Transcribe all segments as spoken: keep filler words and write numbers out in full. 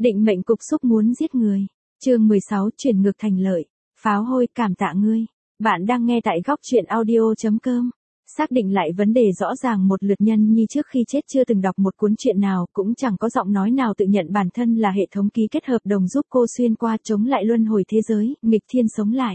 Định mệnh cục xúc muốn giết người. Chương mười sáu chuyển ngược thành lợi. Pháo hôi cảm tạ ngươi. Bạn đang nghe tại góc truyện audio chấm com. Xác định lại vấn đề rõ ràng một lượt nhân nhi trước khi chết chưa từng đọc một cuốn truyện nào, cũng chẳng có giọng nói nào tự nhận bản thân là hệ thống ký kết hợp đồng giúp cô xuyên qua chống lại luân hồi thế giới, nghịch thiên sống lại.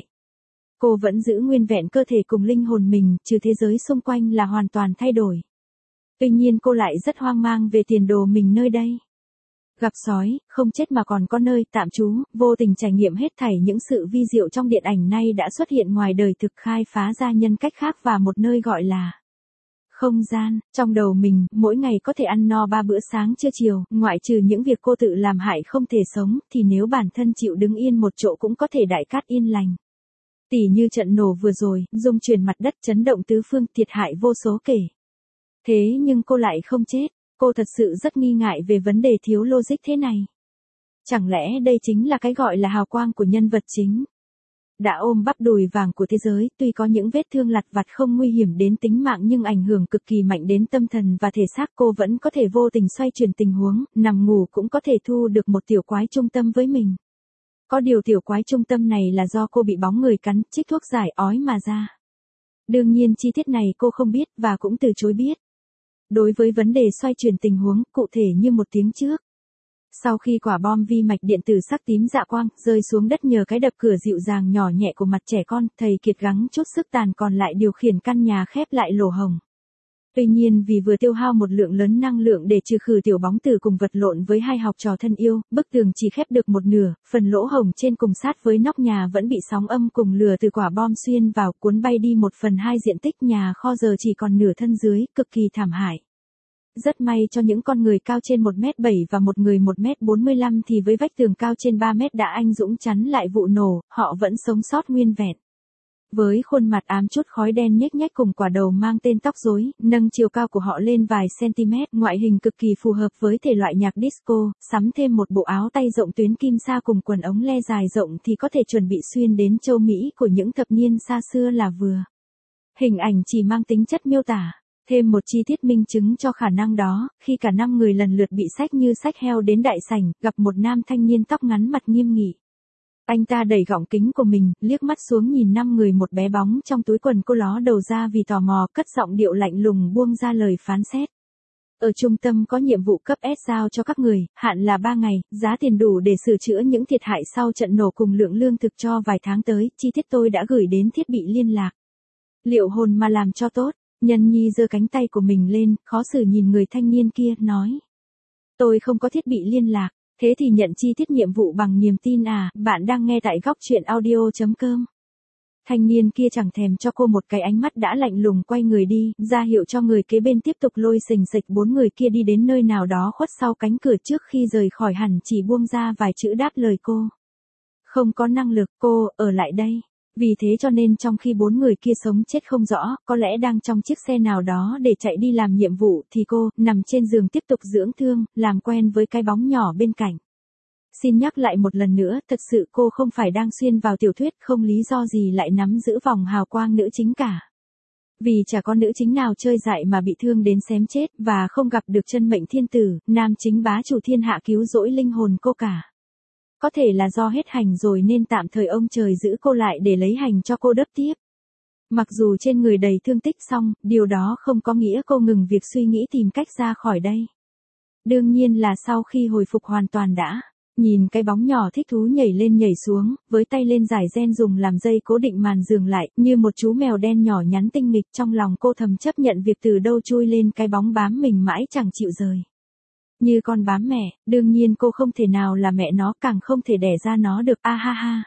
Cô vẫn giữ nguyên vẹn cơ thể cùng linh hồn mình, trừ thế giới xung quanh là hoàn toàn thay đổi. Tuy nhiên cô lại rất hoang mang về tiền đồ mình nơi đây. Gặp sói, không chết mà còn có nơi tạm trú, vô tình trải nghiệm hết thảy những sự vi diệu trong điện ảnh nay đã xuất hiện ngoài đời thực, khai phá ra nhân cách khác và một nơi gọi là không gian. Trong đầu mình, mỗi ngày có thể ăn no ba bữa sáng trưa chiều, ngoại trừ những việc cô tự làm hại không thể sống, thì nếu bản thân chịu đứng yên một chỗ cũng có thể đại cát yên lành. Tỉ như trận nổ vừa rồi, rung chuyển mặt đất, chấn động tứ phương, thiệt hại vô số kể. Thế nhưng cô lại không chết. Cô thật sự rất nghi ngại về vấn đề thiếu logic thế này. Chẳng lẽ đây chính là cái gọi là hào quang của nhân vật chính? Đã ôm bắp đùi vàng của thế giới, tuy có những vết thương lặt vặt không nguy hiểm đến tính mạng nhưng ảnh hưởng cực kỳ mạnh đến tâm thần và thể xác, cô vẫn có thể vô tình xoay chuyển tình huống, nằm ngủ cũng có thể thu được một tiểu quái trung tâm với mình. Có điều tiểu quái trung tâm này là do cô bị bóng người cắn, chích thuốc giải ói mà ra. Đương nhiên chi tiết này cô không biết và cũng từ chối biết. Đối với vấn đề xoay chuyển tình huống, cụ thể như một tiếng trước. Sau khi quả bom vi mạch điện tử sắc tím dạ quang rơi xuống đất nhờ cái đập cửa dịu dàng nhỏ nhẹ của mặt trẻ con, thầy kiệt gắng chút sức tàn còn lại điều khiển căn nhà khép lại lỗ hổng. Tuy nhiên vì vừa tiêu hao một lượng lớn năng lượng để trừ khử tiểu bóng tử cùng vật lộn với hai học trò thân yêu, bức tường chỉ khép được một nửa, phần lỗ hổng trên cùng sát với nóc nhà vẫn bị sóng âm cùng lửa từ quả bom xuyên vào, cuốn bay đi một phần hai diện tích nhà kho, giờ chỉ còn nửa thân dưới, cực kỳ thảm hại. Rất may cho những con người cao trên một mét bảy và một người một mét bốn mươi lăm thì với vách tường cao trên ba mét đã anh dũng chắn lại vụ nổ, họ vẫn sống sót nguyên vẹn. Với khuôn mặt ám chút khói đen nhếch nhách cùng quả đầu mang tên tóc rối, nâng chiều cao của họ lên vài cm, ngoại hình cực kỳ phù hợp với thể loại nhạc disco, sắm thêm một bộ áo tay rộng tuyến kim sa cùng quần ống le dài rộng thì có thể chuẩn bị xuyên đến châu Mỹ của những thập niên xa xưa là vừa. Hình ảnh chỉ mang tính chất miêu tả. Thêm một chi tiết minh chứng cho khả năng đó, khi cả năm người lần lượt bị xách như xách heo đến đại sảnh, gặp một nam thanh niên tóc ngắn mặt nghiêm nghị. Anh ta đẩy gọng kính của mình, liếc mắt xuống nhìn năm người, một bé bóng trong túi quần, cô ló đầu ra vì tò mò, cất giọng điệu lạnh lùng buông ra lời phán xét. Ở trung tâm có nhiệm vụ cấp S giao cho các người, hạn là ba ngày, giá tiền đủ để sửa chữa những thiệt hại sau trận nổ cùng lượng lương thực cho vài tháng tới, chi tiết tôi đã gửi đến thiết bị liên lạc. Liệu hồn mà làm cho tốt. Nhân nhi giơ cánh tay của mình lên, khó xử nhìn người thanh niên kia, nói. Tôi không có thiết bị liên lạc, thế thì nhận chi tiết nhiệm vụ bằng niềm tin à, bạn đang nghe tại góc truyện audio chấm com. Thanh niên kia chẳng thèm cho cô một cái ánh mắt đã lạnh lùng quay người đi, ra hiệu cho người kế bên tiếp tục lôi xình xịch bốn người kia đi đến nơi nào đó khuất sau cánh cửa. Trước khi rời khỏi hẳn chỉ buông ra vài chữ đáp lời cô. Không có năng lực, cô, ở lại đây. Vì thế cho nên trong khi bốn người kia sống chết không rõ, có lẽ đang trong chiếc xe nào đó để chạy đi làm nhiệm vụ, thì cô, nằm trên giường tiếp tục dưỡng thương, làm quen với cái bóng nhỏ bên cạnh. Xin nhắc lại một lần nữa, thật sự cô không phải đang xuyên vào tiểu thuyết, không lý do gì lại nắm giữ vòng hào quang nữ chính cả. Vì chả có nữ chính nào chơi dại mà bị thương đến xém chết, và không gặp được chân mệnh thiên tử, nam chính bá chủ thiên hạ cứu rỗi linh hồn cô cả. Có thể là do hết hành rồi nên tạm thời ông trời giữ cô lại để lấy hành cho cô đớp tiếp. Mặc dù trên người đầy thương tích song, điều đó không có nghĩa cô ngừng việc suy nghĩ tìm cách ra khỏi đây. Đương nhiên là sau khi hồi phục hoàn toàn đã. Nhìn cái bóng nhỏ thích thú nhảy lên nhảy xuống, với tay lên giải gen dùng làm dây cố định màn giường lại, như một chú mèo đen nhỏ nhắn tinh nghịch. Trong lòng cô thầm chấp nhận việc từ đâu chui lên cái bóng bám mình mãi chẳng chịu rời. Như con bám mẹ, đương nhiên cô không thể nào là mẹ nó, càng không thể đẻ ra nó được, a ha ha.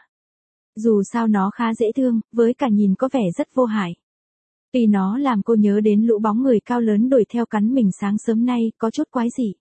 Dù sao nó khá dễ thương, với cả nhìn có vẻ rất vô hại. Vì nó làm cô nhớ đến lũ bóng người cao lớn đuổi theo cắn mình sáng sớm nay, có chút quái dị.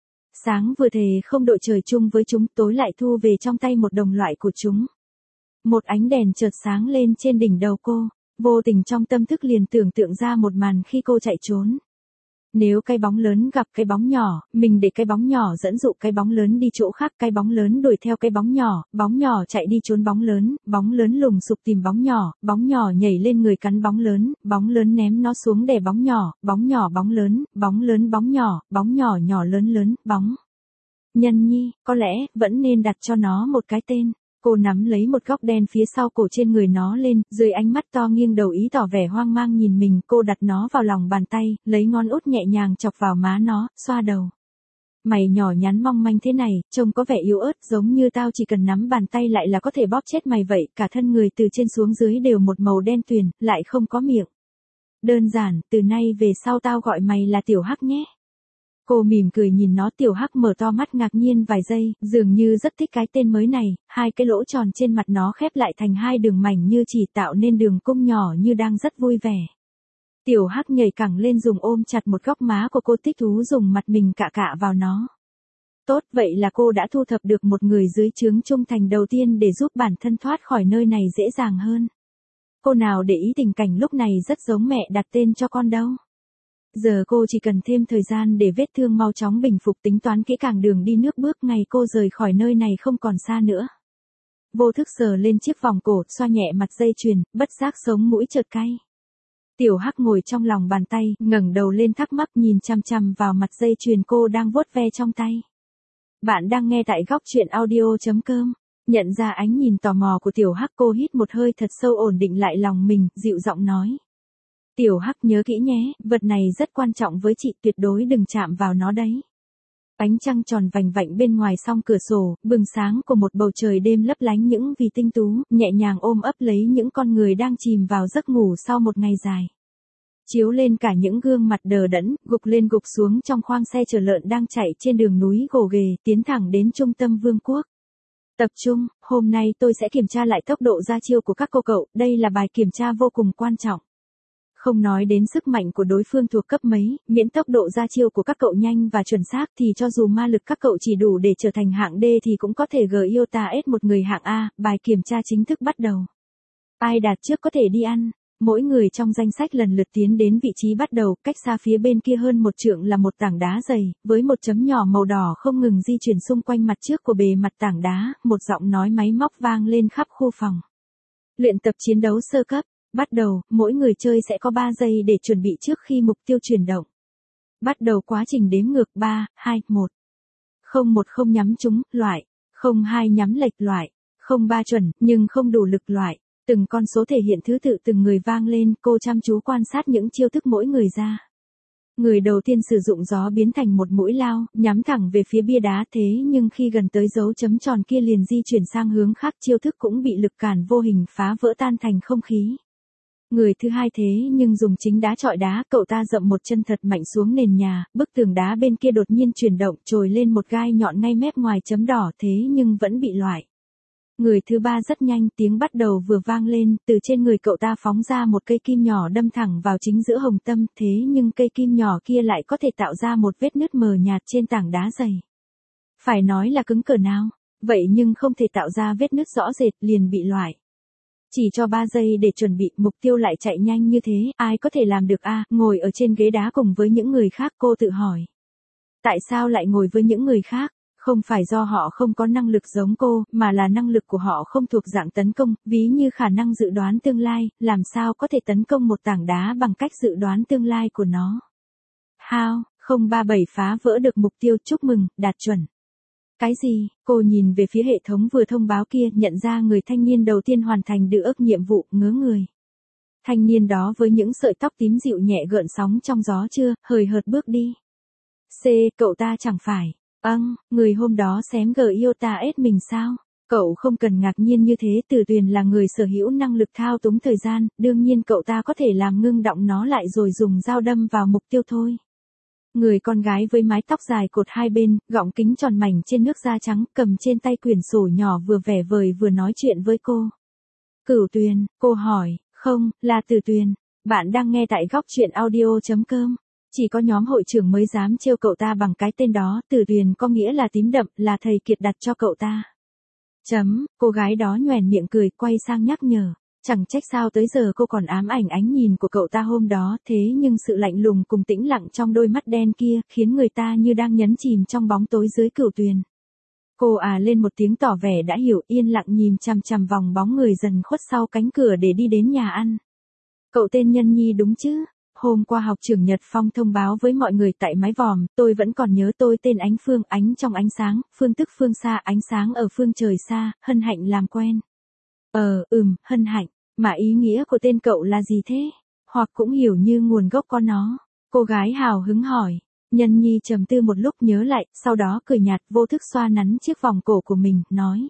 Sáng vừa thề không đội trời chung với chúng, tối lại thu về trong tay một đồng loại của chúng. Một ánh đèn chợt sáng lên trên đỉnh đầu cô, vô tình trong tâm thức liền tưởng tượng ra một màn khi cô chạy trốn. Nếu cái bóng lớn gặp cái bóng nhỏ, mình để cái bóng nhỏ dẫn dụ cái bóng lớn đi chỗ khác, cái bóng lớn đuổi theo cái bóng nhỏ, bóng nhỏ chạy đi trốn bóng lớn, bóng lớn lùng sục tìm bóng nhỏ, bóng nhỏ nhảy lên người cắn bóng lớn, bóng lớn ném nó xuống đè bóng nhỏ, bóng nhỏ bóng lớn, bóng lớn bóng nhỏ, bóng nhỏ nhỏ lớn lớn, bóng. Nhân nhi, có lẽ, vẫn nên đặt cho nó một cái tên. Cô nắm lấy một góc đen phía sau cổ trên người nó lên, dưới ánh mắt to nghiêng đầu ý tỏ vẻ hoang mang nhìn mình, cô đặt nó vào lòng bàn tay, lấy ngón út nhẹ nhàng chọc vào má nó, xoa đầu. Mày nhỏ nhắn mong manh thế này, trông có vẻ yếu ớt, giống như tao chỉ cần nắm bàn tay lại là có thể bóp chết mày vậy, cả thân người từ trên xuống dưới đều một màu đen tuyền, lại không có miệng. Đơn giản, từ nay về sau tao gọi mày là Tiểu Hắc nhé. Cô mỉm cười nhìn nó. Tiểu Hắc mở to mắt ngạc nhiên vài giây, dường như rất thích cái tên mới này, hai cái lỗ tròn trên mặt nó khép lại thành hai đường mảnh như chỉ tạo nên đường cung nhỏ như đang rất vui vẻ. Tiểu Hắc nhảy cẳng lên dùng ôm chặt một góc má của cô, thích thú dùng mặt mình cạ cạ vào nó. Tốt, vậy là cô đã thu thập được một người dưới trướng trung thành đầu tiên để giúp bản thân thoát khỏi nơi này dễ dàng hơn. Cô nào để ý tình cảnh lúc này rất giống mẹ đặt tên cho con đâu. Giờ cô chỉ cần thêm thời gian để vết thương mau chóng bình phục, tính toán kỹ càng đường đi nước bước, ngày cô rời khỏi nơi này không còn xa nữa. Vô thức sờ lên chiếc vòng cổ, xoa nhẹ mặt dây chuyền, bất giác sống mũi chợt cay. Tiểu Hắc ngồi trong lòng bàn tay, ngẩng đầu lên thắc mắc nhìn chằm chằm vào mặt dây chuyền cô đang vuốt ve trong tay. Bạn đang nghe tại góc truyện audio chấm com. Nhận ra ánh nhìn tò mò của Tiểu Hắc, cô hít một hơi thật sâu ổn định lại lòng mình, dịu giọng nói. Tiểu Hắc nhớ kỹ nhé, vật này rất quan trọng với chị, tuyệt đối đừng chạm vào nó đấy. Ánh trăng tròn vành vạnh bên ngoài song cửa sổ, bừng sáng của một bầu trời đêm lấp lánh những vì tinh tú, nhẹ nhàng ôm ấp lấy những con người đang chìm vào giấc ngủ sau một ngày dài. Chiếu lên cả những gương mặt đờ đẫn, gục lên gục xuống trong khoang xe chở lợn đang chạy trên đường núi gồ ghề, tiến thẳng đến trung tâm vương quốc. Tập trung, hôm nay tôi sẽ kiểm tra lại tốc độ ra chiêu của các cô cậu, đây là bài kiểm tra vô cùng quan trọng. Không nói đến sức mạnh của đối phương thuộc cấp mấy, miễn tốc độ ra chiêu của các cậu nhanh và chuẩn xác thì cho dù ma lực các cậu chỉ đủ để trở thành hạng D thì cũng có thể gờ Iota S một người hạng A, bài kiểm tra chính thức bắt đầu. Ai đạt trước có thể đi ăn. Mỗi người trong danh sách lần lượt tiến đến vị trí bắt đầu, cách xa phía bên kia hơn một trượng là một tảng đá dày, với một chấm nhỏ màu đỏ không ngừng di chuyển xung quanh mặt trước của bề mặt tảng đá, một giọng nói máy móc vang lên khắp khu phòng. Luyện tập chiến đấu sơ cấp. Bắt đầu, mỗi người chơi sẽ có ba giây để chuẩn bị trước khi mục tiêu chuyển động. Bắt đầu quá trình đếm ngược ba, hai, một. không một không nhắm trúng, loại. không hai nhắm lệch, loại. không ba chuẩn, nhưng không đủ lực, loại. Từng con số thể hiện thứ tự từng người vang lên, cô chăm chú quan sát những chiêu thức mỗi người ra. Người đầu tiên sử dụng gió biến thành một mũi lao, nhắm thẳng về phía bia đá, thế nhưng khi gần tới dấu chấm tròn kia liền di chuyển sang hướng khác, chiêu thức cũng bị lực cản vô hình phá vỡ tan thành không khí. Người thứ hai thế nhưng dùng chính đá chọi đá, cậu ta dậm một chân thật mạnh xuống nền nhà, bức tường đá bên kia đột nhiên chuyển động, trồi lên một gai nhọn ngay mép ngoài chấm đỏ, thế nhưng vẫn bị loại. Người thứ ba rất nhanh, tiếng bắt đầu vừa vang lên, từ trên người cậu ta phóng ra một cây kim nhỏ đâm thẳng vào chính giữa hồng tâm, thế nhưng cây kim nhỏ kia lại có thể tạo ra một vết nứt mờ nhạt trên tảng đá dày. Phải nói là cứng cỡ nào, vậy nhưng không thể tạo ra vết nứt rõ rệt, liền bị loại. Chỉ cho ba giây để chuẩn bị, mục tiêu lại chạy nhanh như thế, ai có thể làm được a? À, ngồi ở trên ghế đá cùng với những người khác, cô tự hỏi. Tại sao lại ngồi với những người khác? Không phải do họ không có năng lực giống cô, mà là năng lực của họ không thuộc dạng tấn công, ví như khả năng dự đoán tương lai, làm sao có thể tấn công một tảng đá bằng cách dự đoán tương lai của nó. How, không ba bảy phá vỡ được mục tiêu, chúc mừng, đạt chuẩn. Cái gì? Cô nhìn về phía hệ thống vừa thông báo kia, nhận ra người thanh niên đầu tiên hoàn thành được ước nhiệm vụ, ngớ người. Thanh niên đó với những sợi tóc tím dịu nhẹ gợn sóng trong gió chưa, hời hợt bước đi. C, cậu ta chẳng phải. Âng, người hôm đó xém gờ Iota S mình sao? Cậu không cần ngạc nhiên như thế, Từ Tuyền là người sở hữu năng lực thao túng thời gian, đương nhiên cậu ta có thể làm ngưng động nó lại rồi dùng dao đâm vào mục tiêu thôi. Người con gái với mái tóc dài cột hai bên, gọng kính tròn mảnh trên nước da trắng, cầm trên tay quyển sổ nhỏ vừa vẻ vời vừa nói chuyện với cô. Cửu Tuyền, cô hỏi, không, là Từ Tuyền. Bạn đang nghe tại góc truyện audio chấm com. Chỉ có nhóm hội trưởng mới dám trêu cậu ta bằng cái tên đó, Từ Tuyền có nghĩa là tím đậm, là thầy Kiệt đặt cho cậu ta. Chấm, cô gái đó nhoẻn miệng cười, quay sang nhắc nhở. Chẳng trách sao tới giờ cô còn ám ảnh ánh nhìn của cậu ta hôm đó, thế nhưng sự lạnh lùng cùng tĩnh lặng trong đôi mắt đen kia, khiến người ta như đang nhấn chìm trong bóng tối dưới Cửu Tuyền. Cô à lên một tiếng tỏ vẻ đã hiểu, yên lặng nhìn chằm chằm vòng bóng người dần khuất sau cánh cửa để đi đến nhà ăn. Cậu tên Nhân Nhi đúng chứ? Hôm qua học trưởng Nhật Phong thông báo với mọi người tại mái vòm, tôi vẫn còn nhớ tôi tên Ánh Phương, ánh trong ánh sáng, phương tức phương xa, ánh sáng ở phương trời xa, hân hạnh làm quen. Ờ, ừm, hân hạnh, mà ý nghĩa của tên cậu là gì thế? Hoặc cũng hiểu như nguồn gốc có nó. Cô gái hào hứng hỏi. Nhân nhi trầm tư một lúc nhớ lại, sau đó cười nhạt vô thức xoa nắn chiếc vòng cổ của mình, nói.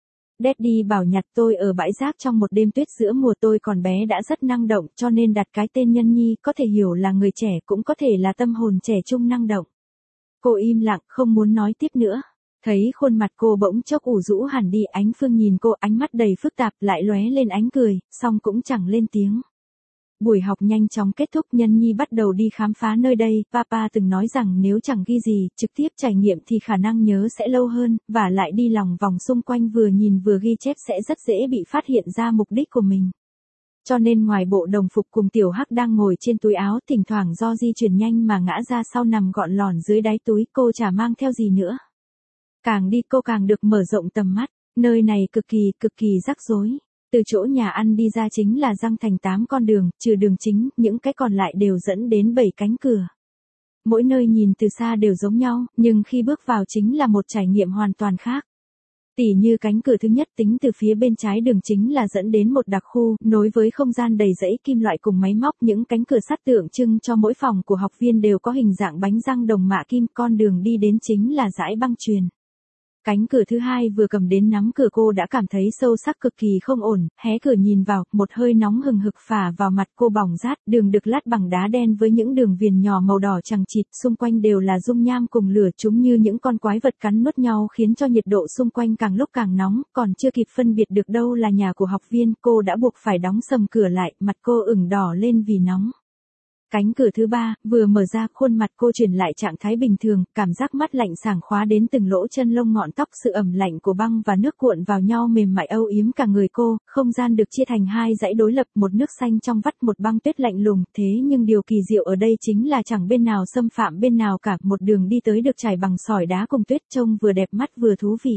Daddy bảo nhặt tôi ở bãi rác trong một đêm tuyết giữa mùa, tôi còn bé đã rất năng động cho nên đặt cái tên Nhân nhi, có thể hiểu là người trẻ, cũng có thể là tâm hồn trẻ trung năng động. Cô im lặng không muốn nói tiếp nữa. Thấy khuôn mặt cô bỗng chốc ủ rũ hẳn đi, Ánh Phương nhìn cô, ánh mắt đầy phức tạp, lại lóe lên ánh cười, song cũng chẳng lên tiếng. Buổi học nhanh chóng kết thúc, Nhân nhi bắt đầu đi khám phá nơi đây, Papa từng nói rằng nếu chẳng ghi gì, trực tiếp trải nghiệm thì khả năng nhớ sẽ lâu hơn, và lại đi lòng vòng xung quanh vừa nhìn vừa ghi chép sẽ rất dễ bị phát hiện ra mục đích của mình. Cho nên ngoài bộ đồng phục cùng Tiểu Hắc đang ngồi trên túi áo, thỉnh thoảng do di chuyển nhanh mà ngã ra sau nằm gọn lòn dưới đáy túi, cô chả mang theo gì nữa. Càng đi cô càng được mở rộng tầm mắt, nơi này cực kỳ, cực kỳ rắc rối. Từ chỗ nhà ăn đi ra chính là răng thành tám con đường, trừ đường chính, những cái còn lại đều dẫn đến bảy cánh cửa. Mỗi nơi nhìn từ xa đều giống nhau, nhưng khi bước vào chính là một trải nghiệm hoàn toàn khác. Tỉ như cánh cửa thứ nhất tính từ phía bên trái đường chính là dẫn đến một đặc khu, nối với không gian đầy rẫy kim loại cùng máy móc, những cánh cửa sắt tượng trưng cho mỗi phòng của học viên đều có hình dạng bánh răng đồng mạ kim, con đường đi đến chính là dải băng chuyền. Cánh cửa thứ hai vừa cầm đến nắm cửa cô đã cảm thấy sâu sắc cực kỳ không ổn, hé cửa nhìn vào, một hơi nóng hừng hực phả vào mặt cô bỏng rát, đường được lát bằng đá đen với những đường viền nhỏ màu đỏ chằng chịt, xung quanh đều là dung nham cùng lửa, chúng như những con quái vật cắn nuốt nhau khiến cho nhiệt độ xung quanh càng lúc càng nóng, còn chưa kịp phân biệt được đâu là nhà của học viên, cô đã buộc phải đóng sầm cửa lại, mặt cô ửng đỏ lên vì nóng. Cánh cửa thứ ba, vừa mở ra, khuôn mặt cô chuyển lại trạng thái bình thường, cảm giác mắt lạnh sảng khóa đến từng lỗ chân lông ngọn tóc, sự ẩm lạnh của băng và nước cuộn vào nhau mềm mại âu yếm cả người cô, không gian được chia thành hai dãy đối lập, một nước xanh trong vắt, một băng tuyết lạnh lùng, thế nhưng điều kỳ diệu ở đây chính là chẳng bên nào xâm phạm bên nào cả, một đường đi tới được trải bằng sỏi đá cùng tuyết, trông vừa đẹp mắt vừa thú vị.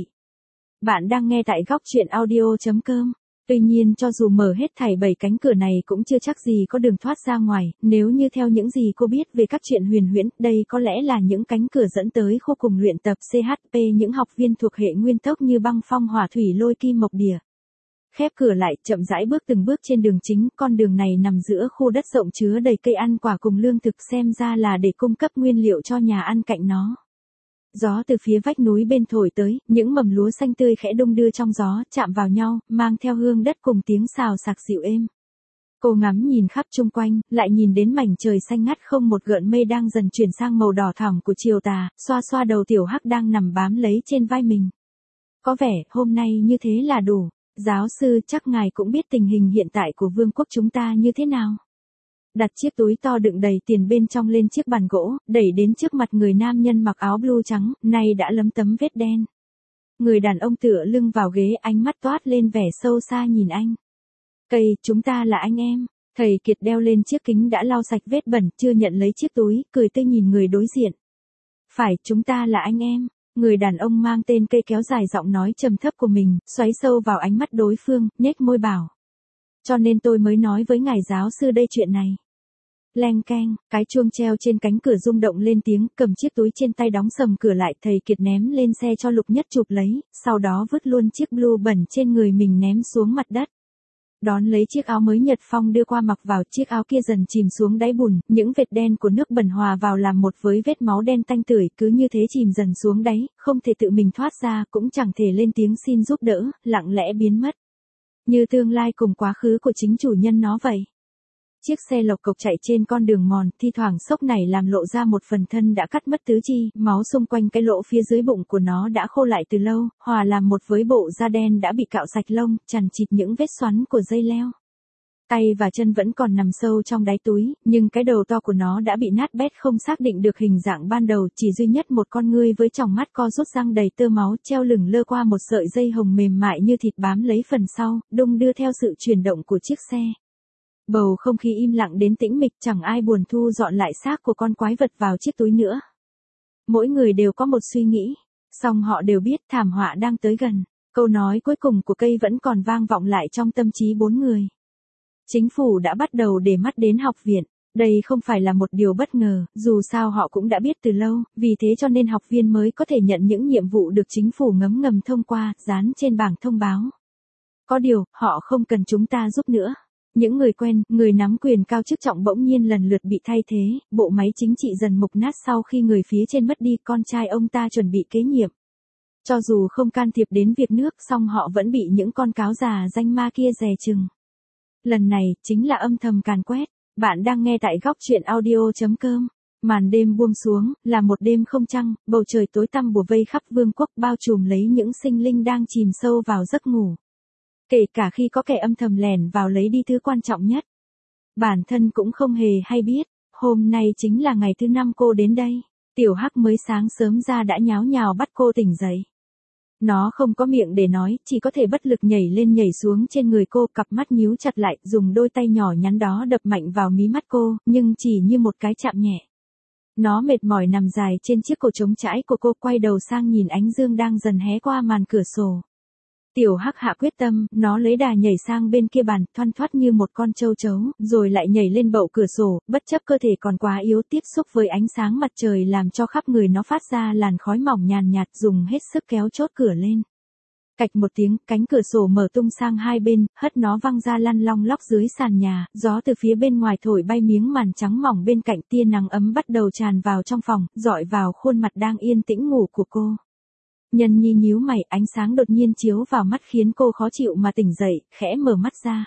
Bạn đang nghe tại góc truyện audio chấm com. Tuy nhiên cho dù mở hết thảy bảy cánh cửa này cũng chưa chắc gì có đường thoát ra ngoài, nếu như theo những gì cô biết về các chuyện huyền huyễn, đây có lẽ là những cánh cửa dẫn tới khu cùng luyện tập xê hát pê, những học viên thuộc hệ nguyên tốc như băng phong hỏa thủy lôi kim mộc địa. Khép cửa lại, chậm rãi bước từng bước trên đường chính, con đường này nằm giữa khu đất rộng chứa đầy cây ăn quả cùng lương thực, xem ra là để cung cấp nguyên liệu cho nhà ăn cạnh nó. Gió từ phía vách núi bên thổi tới, những mầm lúa xanh tươi khẽ đung đưa trong gió, chạm vào nhau, mang theo hương đất cùng tiếng xào xạc dịu êm. Cô ngắm nhìn khắp chung quanh, lại nhìn đến mảnh trời xanh ngắt không một gợn mây đang dần chuyển sang màu đỏ thẳm của chiều tà, xoa xoa đầu Tiểu Hắc đang nằm bám lấy trên vai mình. Có vẻ, hôm nay như thế là đủ. Giáo sư, chắc ngài cũng biết tình hình hiện tại của vương quốc chúng ta như thế nào. Đặt chiếc túi to đựng đầy tiền bên trong lên chiếc bàn gỗ, đẩy đến trước mặt người nam nhân mặc áo blue trắng, nay đã lấm tấm vết đen. Người đàn ông tựa lưng vào ghế, ánh mắt toát lên vẻ sâu xa nhìn anh. Cây, chúng ta là anh em. Thầy Kiệt đeo lên chiếc kính đã lau sạch vết bẩn, chưa nhận lấy chiếc túi, cười tươi nhìn người đối diện. Phải, chúng ta là anh em. Người đàn ông mang tên Cây kéo dài giọng nói trầm thấp của mình, xoáy sâu vào ánh mắt đối phương, nhếch môi bảo. Cho nên tôi mới nói với ngài giáo sư đây chuyện này. Leng keng, cái chuông treo trên cánh cửa rung động lên tiếng, cầm chiếc túi trên tay đóng sầm cửa lại, thầy Kiệt ném lên xe cho Lục Nhất chụp lấy, sau đó vứt luôn chiếc blue bẩn trên người mình ném xuống mặt đất. Đón lấy chiếc áo mới Nhật Phong đưa qua mặc vào, chiếc áo kia dần chìm xuống đáy bùn, những vệt đen của nước bẩn hòa vào làm một với vết máu đen tanh tưởi, cứ như thế chìm dần xuống đáy, không thể tự mình thoát ra, cũng chẳng thể lên tiếng xin giúp đỡ, lặng lẽ biến mất. Như tương lai cùng quá khứ của chính chủ nhân nó vậy. Chiếc xe lộc cộc chạy trên con đường mòn, thi thoảng sốc này làm lộ ra một phần thân đã cắt mất tứ chi, máu xung quanh cái lỗ phía dưới bụng của nó đã khô lại từ lâu, hòa làm một với bộ da đen đã bị cạo sạch lông, chằn chịt những vết xoắn của dây leo. Tay và chân vẫn còn nằm sâu trong đáy túi, nhưng cái đầu to của nó đã bị nát bét không xác định được hình dạng ban đầu, chỉ duy nhất một con ngươi với tròng mắt co rút răng đầy tơ máu treo lửng lơ qua một sợi dây hồng mềm mại như thịt bám lấy phần sau, đung đưa theo sự chuyển động của chiếc xe. Bầu không khí im lặng đến tĩnh mịch, chẳng ai buồn thu dọn lại xác của con quái vật vào chiếc túi nữa. Mỗi người đều có một suy nghĩ, song họ đều biết thảm họa đang tới gần. Câu nói cuối cùng của Cây vẫn còn vang vọng lại trong tâm trí bốn người. Chính phủ đã bắt đầu để mắt đến học viện. Đây không phải là một điều bất ngờ, dù sao họ cũng đã biết từ lâu, vì thế cho nên học viên mới có thể nhận những nhiệm vụ được chính phủ ngấm ngầm thông qua, dán trên bảng thông báo. Có điều, họ không cần chúng ta giúp nữa. Những người quen, người nắm quyền cao chức trọng bỗng nhiên lần lượt bị thay thế, bộ máy chính trị dần mục nát sau khi người phía trên mất đi, con trai ông ta chuẩn bị kế nhiệm. Cho dù không can thiệp đến việc nước, song họ vẫn bị những con cáo già danh ma kia dè chừng. Lần này, chính là âm thầm càn quét. Bạn đang nghe tại góc truyện audio chấm com. Màn đêm buông xuống, là một đêm không trăng, bầu trời tối tăm bủa vây khắp vương quốc bao trùm lấy những sinh linh đang chìm sâu vào giấc ngủ. Kể cả khi có kẻ âm thầm lẻn vào lấy đi thứ quan trọng nhất. Bản thân cũng không hề hay biết, hôm nay chính là ngày thứ năm cô đến đây. Tiểu Hắc mới sáng sớm ra đã nháo nhào bắt cô tỉnh dậy. Nó không có miệng để nói, chỉ có thể bất lực nhảy lên nhảy xuống trên người cô, cặp mắt nhíu chặt lại, dùng đôi tay nhỏ nhắn đó đập mạnh vào mí mắt cô, nhưng chỉ như một cái chạm nhẹ. Nó mệt mỏi nằm dài trên chiếc cổ trống trải của cô, quay đầu sang nhìn ánh dương đang dần hé qua màn cửa sổ. Tiểu Hắc hạ quyết tâm, nó lấy đà nhảy sang bên kia bàn, thoăn thoắt như một con châu chấu, rồi lại nhảy lên bậu cửa sổ, bất chấp cơ thể còn quá yếu tiếp xúc với ánh sáng mặt trời làm cho khắp người nó phát ra làn khói mỏng nhàn nhạt, dùng hết sức kéo chốt cửa lên. Cạch một tiếng, cánh cửa sổ mở tung sang hai bên, hất nó văng ra lăn long lóc dưới sàn nhà, gió từ phía bên ngoài thổi bay miếng màn trắng mỏng bên cạnh, tia nắng ấm bắt đầu tràn vào trong phòng, rọi vào khuôn mặt đang yên tĩnh ngủ của cô. Nhân Nhi nhíu mày, ánh sáng đột nhiên chiếu vào mắt khiến cô khó chịu mà tỉnh dậy, khẽ mở mắt ra.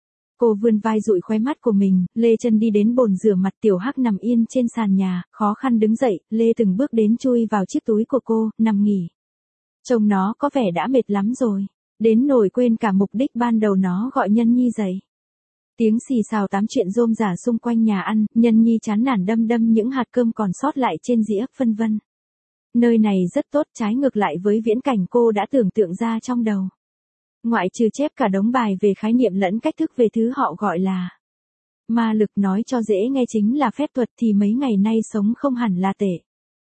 Cô vươn vai dụi khóe mắt của mình, lê chân đi đến bồn rửa mặt. Tiểu Hắc nằm yên trên sàn nhà, khó khăn đứng dậy, lê từng bước đến chui vào chiếc túi của cô, nằm nghỉ. Trông nó có vẻ đã mệt lắm rồi, đến nỗi quên cả mục đích ban đầu nó gọi Nhân Nhi dậy. Tiếng xì xào tám chuyện rôm rả xung quanh nhà ăn, Nhân Nhi chán nản đâm đâm những hạt cơm còn sót lại trên dĩa, phân vân. Nơi này rất tốt, trái ngược lại với viễn cảnh cô đã tưởng tượng ra trong đầu. Ngoại trừ chép cả đống bài về khái niệm lẫn cách thức về thứ họ gọi là ma lực, nói cho dễ nghe chính là phép thuật, thì mấy ngày nay sống không hẳn là tệ.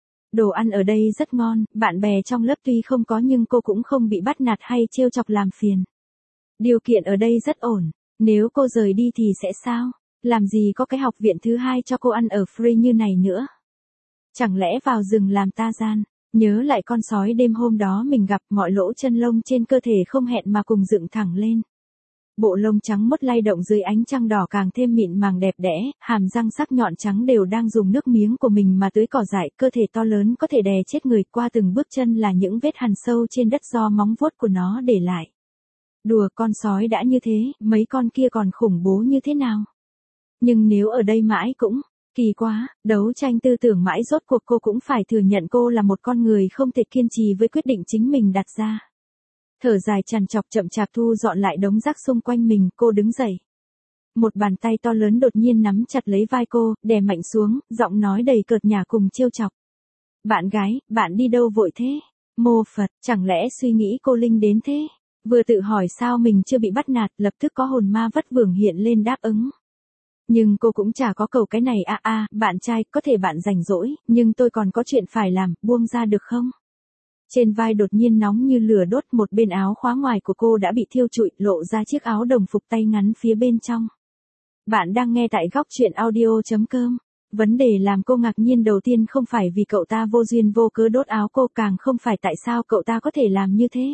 Đồ ăn ở đây rất ngon, bạn bè trong lớp tuy không có nhưng cô cũng không bị bắt nạt hay trêu chọc làm phiền. Điều kiện ở đây rất ổn, nếu cô rời đi thì sẽ sao? Làm gì có cái học viện thứ hai cho cô ăn ở free như này nữa? Chẳng lẽ vào rừng làm ta gian? Nhớ lại con sói đêm hôm đó mình gặp, mọi lỗ chân lông trên cơ thể không hẹn mà cùng dựng thẳng lên. Bộ lông trắng mốt lay động dưới ánh trăng đỏ càng thêm mịn màng đẹp đẽ, hàm răng sắc nhọn trắng đều đang dùng nước miếng của mình mà tưới cỏ dại, cơ thể to lớn có thể đè chết người, qua từng bước chân là những vết hằn sâu trên đất do móng vuốt của nó để lại. Đùa, con sói đã như thế, mấy con kia còn khủng bố như thế nào? Nhưng nếu ở đây mãi cũng kỳ quá, đấu tranh tư tưởng mãi, rốt cuộc cô cũng phải thừa nhận cô là một con người không thể kiên trì với quyết định chính mình đặt ra. Thở dài trằn trọc chậm chạp thu dọn lại đống rác xung quanh mình, cô đứng dậy. Một bàn tay to lớn đột nhiên nắm chặt lấy vai cô, đè mạnh xuống, giọng nói đầy cợt nhả cùng trêu chọc. Bạn gái, bạn đi đâu vội thế? Mô Phật, chẳng lẽ suy nghĩ cô linh đến thế? Vừa tự hỏi sao mình chưa bị bắt nạt, lập tức có hồn ma vất vưởng hiện lên đáp ứng. Nhưng cô cũng chả có cầu cái này a a, à, bạn trai, có thể bạn rảnh rỗi, nhưng tôi còn có chuyện phải làm, buông ra được không? Trên vai đột nhiên nóng như lửa đốt, một bên áo khóa ngoài của cô đã bị thiêu trụi, lộ ra chiếc áo đồng phục tay ngắn phía bên trong. Bạn đang nghe tại góc truyện audio chấm com. Vấn đề làm cô ngạc nhiên đầu tiên không phải vì cậu ta vô duyên vô cớ đốt áo cô, càng không phải tại sao cậu ta có thể làm như thế.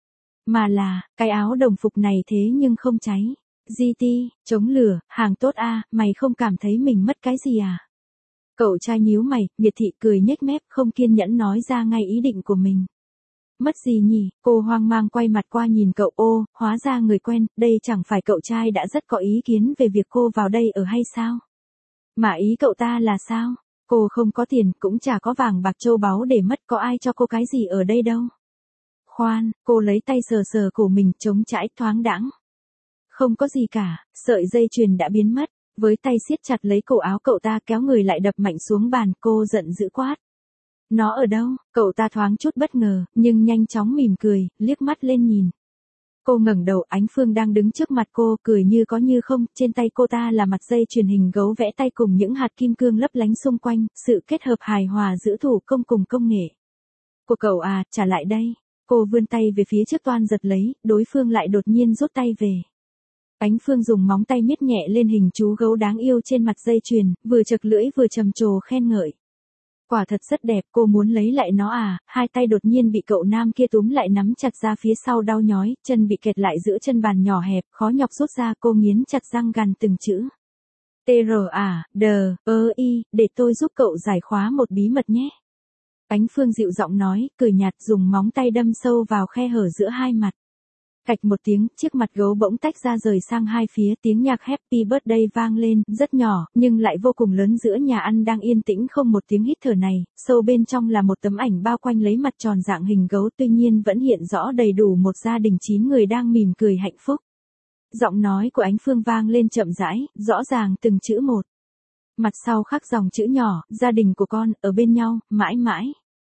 Mà là, cái áo đồng phục này thế nhưng không cháy. giê tê, chống lửa, hàng tốt a, à, mày không cảm thấy mình mất cái gì à? Cậu trai nhíu mày, miệt thị cười nhếch mép, không kiên nhẫn nói ra ngay ý định của mình. Mất gì nhỉ? Cô hoang mang quay mặt qua nhìn cậu. Ô, hóa ra người quen, đây chẳng phải cậu trai đã rất có ý kiến về việc cô vào đây ở hay sao? Mà ý cậu ta là sao? Cô không có tiền, cũng chả có vàng bạc châu báu để mất, có ai cho cô cái gì ở đây đâu. Khoan, cô lấy tay sờ sờ cổ mình, trống trải thoáng đãng. Không có gì cả, sợi dây chuyền đã biến mất. Với tay siết chặt lấy cổ áo cậu ta, kéo người lại đập mạnh xuống bàn, cô giận dữ quát. Nó ở đâu? Cậu ta thoáng chút bất ngờ, nhưng nhanh chóng mỉm cười, liếc mắt lên nhìn. Cô ngẩng đầu, Ánh Phương đang đứng trước mặt cô, cười như có như không, trên tay cô ta là mặt dây chuyền hình gấu vẽ tay cùng những hạt kim cương lấp lánh xung quanh, sự kết hợp hài hòa giữa thủ công cùng công nghệ. Của cậu à, trả lại đây. Cô vươn tay về phía trước toan giật lấy, đối phương lại đột nhiên rút tay về. Ánh Phương dùng móng tay miết nhẹ lên hình chú gấu đáng yêu trên mặt dây chuyền, vừa chật lưỡi vừa trầm trồ khen ngợi. Quả thật rất đẹp, cô muốn lấy lại nó à? Hai tay đột nhiên bị cậu nam kia túm lại nắm chặt ra phía sau đau nhói, chân bị kẹt lại giữa chân bàn nhỏ hẹp, khó nhọc rút ra, cô nghiến chặt răng gằn từng chữ. T R A, D, E, I, để tôi giúp cậu giải khóa một bí mật nhé. Ánh Phương dịu giọng nói, cười nhạt dùng móng tay đâm sâu vào khe hở giữa hai mặt. Cạch một tiếng, chiếc mặt gấu bỗng tách ra rời sang hai phía, tiếng nhạc Happy Birthday vang lên, rất nhỏ, nhưng lại vô cùng lớn giữa nhà ăn đang yên tĩnh không một tiếng hít thở này, sâu bên trong là một tấm ảnh bao quanh lấy mặt tròn dạng hình gấu tuy nhiên vẫn hiện rõ đầy đủ một gia đình chín người đang mỉm cười hạnh phúc. Giọng nói của Ánh Phương vang lên chậm rãi, rõ ràng từng chữ một. Mặt sau khắc dòng chữ nhỏ, gia đình của con, ở bên nhau, mãi mãi.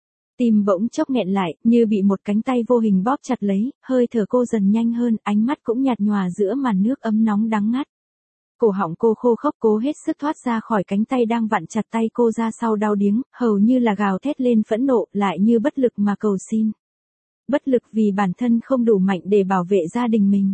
Tim bỗng chốc nghẹn lại, như bị một cánh tay vô hình bóp chặt lấy, hơi thở cô dần nhanh hơn, ánh mắt cũng nhạt nhòa giữa màn nước ấm nóng đắng ngắt. Cổ họng cô khô khốc cố hết sức thoát ra khỏi cánh tay đang vặn chặt tay cô ra sau đau điếng, hầu như là gào thét lên phẫn nộ, lại như bất lực mà cầu xin. Bất lực vì bản thân không đủ mạnh để bảo vệ gia đình mình.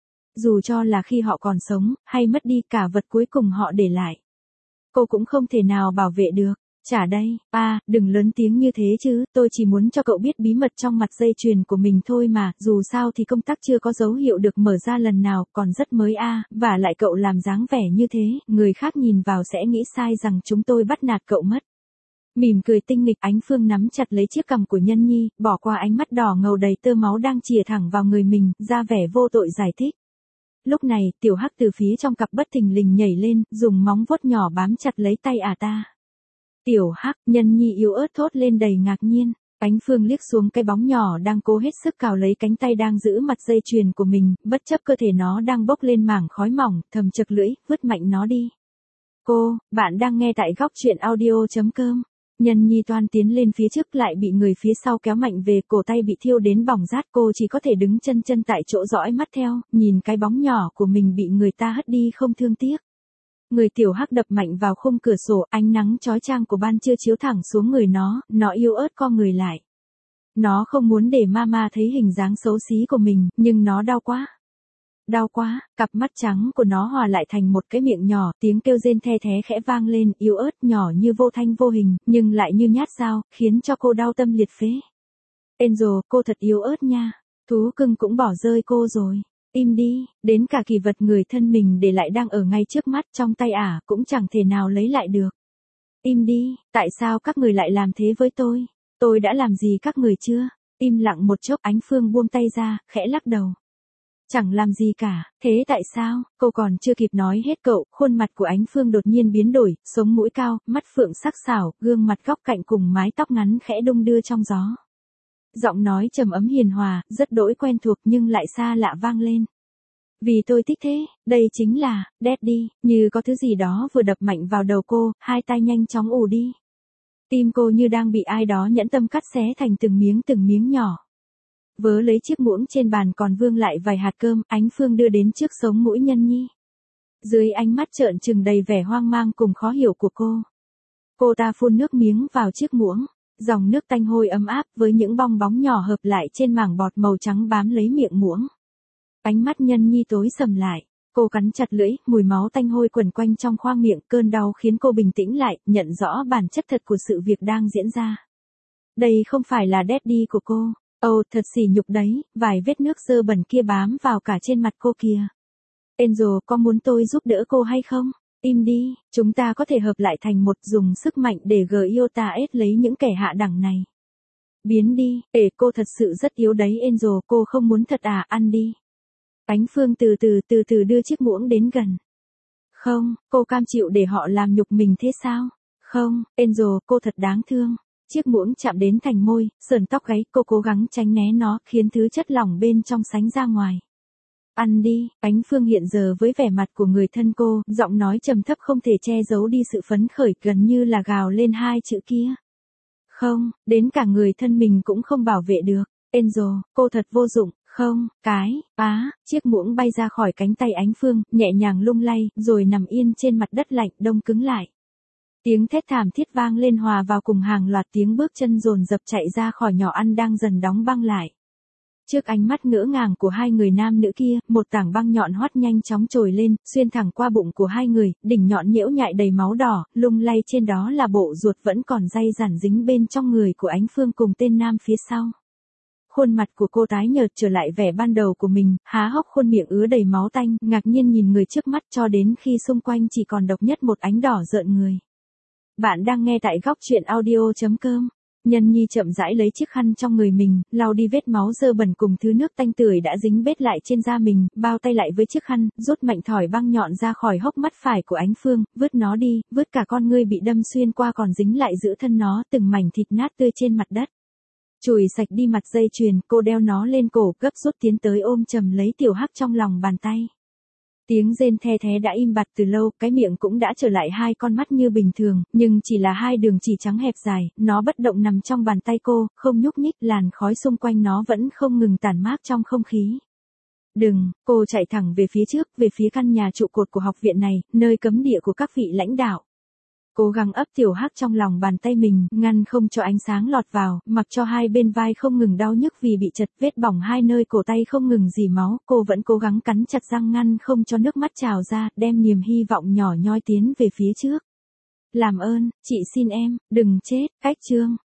Dù cho là khi họ còn sống, hay mất đi cả vật cuối cùng họ để lại. Cô cũng không thể nào bảo vệ được. Trả đây, à, đừng lớn tiếng như thế chứ, tôi chỉ muốn cho cậu biết bí mật trong mặt dây chuyền của mình thôi mà, dù sao thì công tắc chưa có dấu hiệu được mở ra lần nào, còn rất mới a, à, và lại cậu làm dáng vẻ như thế, người khác nhìn vào sẽ nghĩ sai rằng chúng tôi bắt nạt cậu mất. Mỉm cười tinh nghịch, Ánh Phương nắm chặt lấy chiếc cằm của Nhân Nhi, bỏ qua ánh mắt đỏ ngầu đầy tơ máu đang chìa thẳng vào người mình, ra vẻ vô tội giải thích. Lúc này, Tiểu Hắc từ phía trong cặp bất thình lình nhảy lên, dùng móng vuốt nhỏ bám chặt lấy tay ả ta. Tiểu Hắc, Nhân Nhi yếu ớt thốt lên đầy ngạc nhiên. Ánh Phương liếc xuống cái bóng nhỏ đang cố hết sức cào lấy cánh tay đang giữ mặt dây chuyền của mình, bất chấp cơ thể nó đang bốc lên mảng khói mỏng, thầm chật lưỡi, vứt mạnh nó đi. Cô, bạn đang nghe tại góc truyện audio chấm com. Nhân Nhi toan tiến lên phía trước lại bị người phía sau kéo mạnh về, cổ tay bị thiêu đến bỏng rát, cô chỉ có thể đứng chân chân tại chỗ dõi mắt theo, nhìn cái bóng nhỏ của mình bị người ta hất đi không thương tiếc. Người Tiểu Hắc đập mạnh vào khung cửa sổ, ánh nắng chói chang của ban trưa chiếu thẳng xuống người nó, nó yếu ớt co người lại. Nó không muốn để mama thấy hình dáng xấu xí của mình, nhưng nó đau quá. Đau quá, cặp mắt trắng của nó hòa lại thành một cái miệng nhỏ, tiếng kêu rên the thé khẽ vang lên, yếu ớt nhỏ như vô thanh vô hình, nhưng lại như nhát dao, khiến cho cô đau tâm liệt phế. Angel, cô thật yếu ớt nha, thú cưng cũng bỏ rơi cô rồi. Im đi, đến cả kỳ vật người thân mình để lại đang ở ngay trước mắt trong tay ả cũng chẳng thể nào lấy lại được. Im đi, tại sao các người lại làm thế với tôi? Tôi đã làm gì các người chưa? Im lặng một chốc, Ánh Phương buông tay ra, khẽ lắc đầu. Chẳng làm gì cả, thế tại sao? Cô còn chưa kịp nói hết cậu, khuôn mặt của Ánh Phương đột nhiên biến đổi, sống mũi cao, mắt phượng sắc sảo, gương mặt góc cạnh cùng mái tóc ngắn khẽ đung đưa trong gió. Giọng nói trầm ấm hiền hòa, rất đỗi quen thuộc nhưng lại xa lạ vang lên. Vì tôi thích thế, đây chính là, Daddy, như có thứ gì đó vừa đập mạnh vào đầu cô, hai tay nhanh chóng ù đi. Tim cô như đang bị ai đó nhẫn tâm cắt xé thành từng miếng từng miếng nhỏ. Vớ lấy chiếc muỗng trên bàn còn vương lại vài hạt cơm, Ánh Phương đưa đến trước sống mũi Nhân Nhi. Dưới ánh mắt trợn trừng đầy vẻ hoang mang cùng khó hiểu của cô. Cô ta phun nước miếng vào chiếc muỗng. Dòng nước tanh hôi ấm áp với những bong bóng nhỏ hợp lại trên mảng bọt màu trắng bám lấy miệng muỗng. Ánh mắt Nhân Nhi tối sầm lại, cô cắn chặt lưỡi, mùi máu tanh hôi quẩn quanh trong khoang miệng, cơn đau khiến cô bình tĩnh lại, nhận rõ bản chất thật của sự việc đang diễn ra. Đây không phải là Daddy của cô. Ồ, thật sỉ nhục đấy, vài vết nước dơ bẩn kia bám vào cả trên mặt cô kìa. Angel, có muốn tôi giúp đỡ cô hay không? Im đi, chúng ta có thể hợp lại thành một, dùng sức mạnh để Giota ết lấy những kẻ hạ đẳng này. Biến đi, ể cô thật sự rất yếu đấy Angel, cô không muốn thật à, ăn đi. Ánh Phương từ từ từ từ đưa chiếc muỗng đến gần. Không, cô cam chịu để họ làm nhục mình thế sao? Không, Angel, cô thật đáng thương. Chiếc muỗng chạm đến thành môi, sờn tóc gáy, cô cố gắng tránh né nó, khiến thứ chất lỏng bên trong sánh ra ngoài. Ăn đi, Ánh Phương hiện giờ với vẻ mặt của người thân cô, giọng nói trầm thấp không thể che giấu đi sự phấn khởi, gần như là gào lên hai chữ kia. Không, đến cả người thân mình cũng không bảo vệ được. Angel, cô thật vô dụng. Không, cái, á, chiếc muỗng bay ra khỏi cánh tay Ánh Phương, nhẹ nhàng lung lay, rồi nằm yên trên mặt đất lạnh, đông cứng lại. Tiếng thét thảm thiết vang lên hòa vào cùng hàng loạt tiếng bước chân dồn dập chạy ra khỏi nhỏ ăn đang dần đóng băng lại. Trước ánh mắt ngỡ ngàng của hai người nam nữ kia, một tảng băng nhọn hoắt nhanh chóng trồi lên, xuyên thẳng qua bụng của hai người, đỉnh nhọn nhễu nhại đầy máu đỏ, lung lay trên đó là bộ ruột vẫn còn day dằn dính bên trong người của Ánh Phương cùng tên nam phía sau. Khuôn mặt của cô tái nhợt trở lại vẻ ban đầu của mình, há hốc khuôn miệng ứa đầy máu tanh, ngạc nhiên nhìn người trước mắt cho đến khi xung quanh chỉ còn độc nhất một ánh đỏ rợn người. Bạn đang nghe tại góc truyện audio chấm com. Nhân nhi chậm rãi lấy chiếc khăn trong người mình, lau đi vết máu dơ bẩn cùng thứ nước tanh tưởi đã dính bết lại trên da mình, bao tay lại với chiếc khăn, rút mạnh thỏi băng nhọn ra khỏi hốc mắt phải của Ánh Phương, vứt nó đi, vứt cả con ngươi bị đâm xuyên qua còn dính lại giữa thân nó, từng mảnh thịt nát tươi trên mặt đất. Chùi sạch đi mặt dây chuyền, cô đeo nó lên cổ, gấp rút tiến tới ôm chầm lấy Tiểu Hắc trong lòng bàn tay. Tiếng rên the thé đã im bặt từ lâu, cái miệng cũng đã trở lại hai con mắt như bình thường, nhưng chỉ là hai đường chỉ trắng hẹp dài, nó bất động nằm trong bàn tay cô, không nhúc nhích, làn khói xung quanh nó vẫn không ngừng tản mát trong không khí. Đừng, cô chạy thẳng về phía trước, về phía căn nhà trụ cột của học viện này, nơi cấm địa của các vị lãnh đạo. Cố gắng ấp Tiểu Hắc trong lòng bàn tay mình, ngăn không cho ánh sáng lọt vào, mặc cho hai bên vai không ngừng đau nhức vì bị chật vết bỏng hai nơi cổ tay không ngừng rỉ máu, cô vẫn cố gắng cắn chặt răng ngăn không cho nước mắt trào ra, đem niềm hy vọng nhỏ nhoi tiến về phía trước. Làm ơn, chị xin em, đừng chết, cách chương.